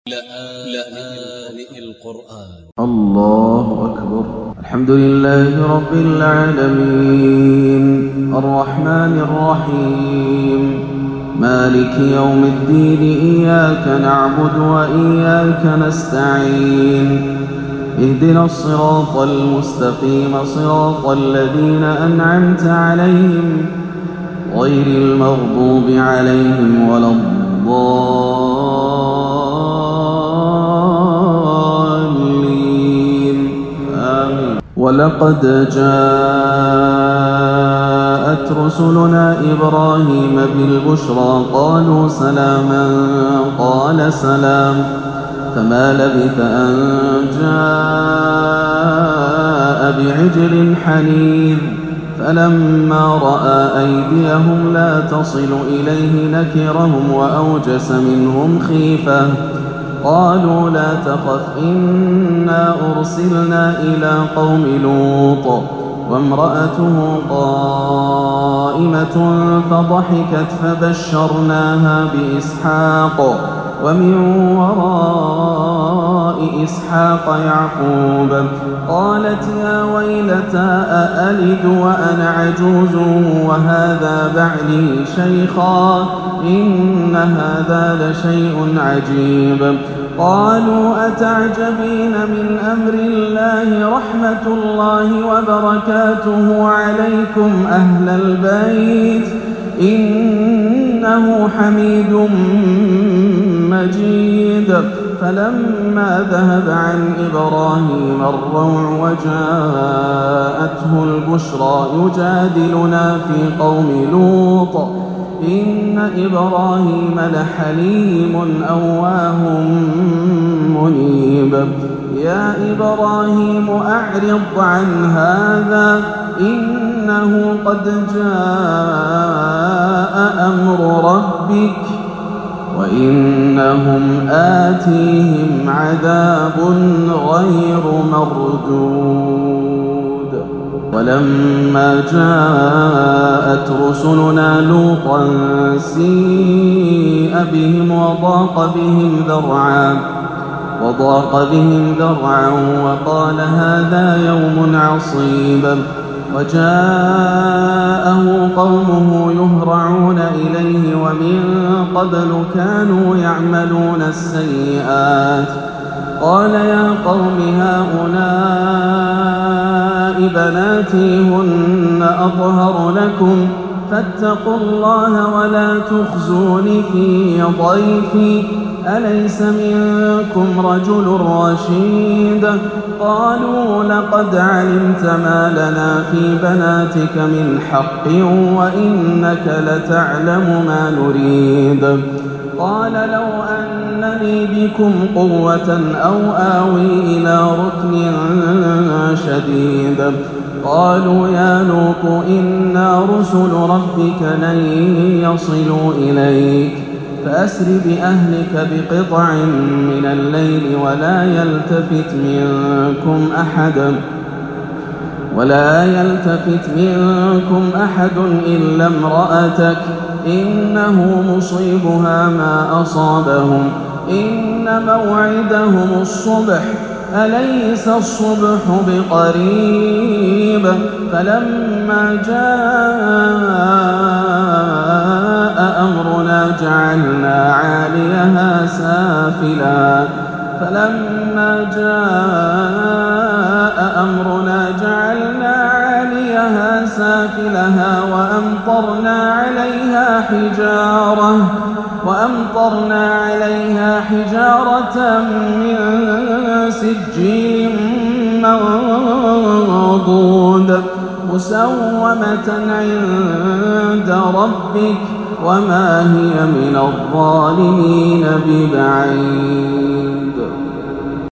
لآن القرآن. الله أكبر. الحمد لله رب العالمين الرحمن الرحيم مالك يوم الدين إياك نعبد وإياك نستعين اهدنا الصراط المستقيم صراط الذين أنعمت عليهم غير المغضوب عليهم ولا الضالين آمين. ولقد جاءت رسلنا إبراهيم بالبشرى قالوا سلاما قال سلام فما لبث أن جاء بعجل حنيذ فلما رأى أيديهم لا تصل إليه نكرهم وأوجس منهم خيفة قالوا لا تخف إنا أرسلنا إلى قوم لوط وامرأته قائمة فضحكت فبشرناها بإسحاق ومن وراء إسحاق يعقوب قالت يا ويلتى أألد وأنا عجوز وهذا بعلي شيخا إن هذا لشيء عجيب قالوا أتعجبين من أمر الله رحمة الله وبركاته عليكم أهل البيت إنه حميد مجيد فلما ذهب عن إبراهيم الروع وجاءته البشرى يجادلنا في قوم لوط إن إبراهيم لحليم أواه منيب يا إبراهيم أعرض عن هذا إنه قد جاء أمر ربك وإنهم آتيهم عذاب غير مردود. ولما جاءت رسلنا لوطا سيء بهم وضاق بهم ذرعا وقال هذا يوم عصيب وجاءه قومه يهرعون إليه ومن قبل كانوا يعملون السيئات قال يا قوم هؤلاء بناتي هن أطهر لكم فاتقوا الله ولا تخزون في ضيفي أليس منكم رجل رشيد قالوا لقد علمت ما لنا في بناتك من حق وإنك لتعلم ما نريد قال لو أنني بكم قوة أو آوي إلى ركن شديد قالوا يا لوط إنا رسل ربك لن يصلوا إليك فأسر بأهلك بقطع من الليل ولا يلتفت منكم أحد إلا امرأتك إنه مصيبها ما أصابهم إن موعدهم الصبح أليس الصبح بقريب فلما جاء أمرنا جعلنا عاليها سافلها وأمطرنا عليها حجارة من سجيل منضود مسومة عند ربك وما هي من الظالمين ببعيد.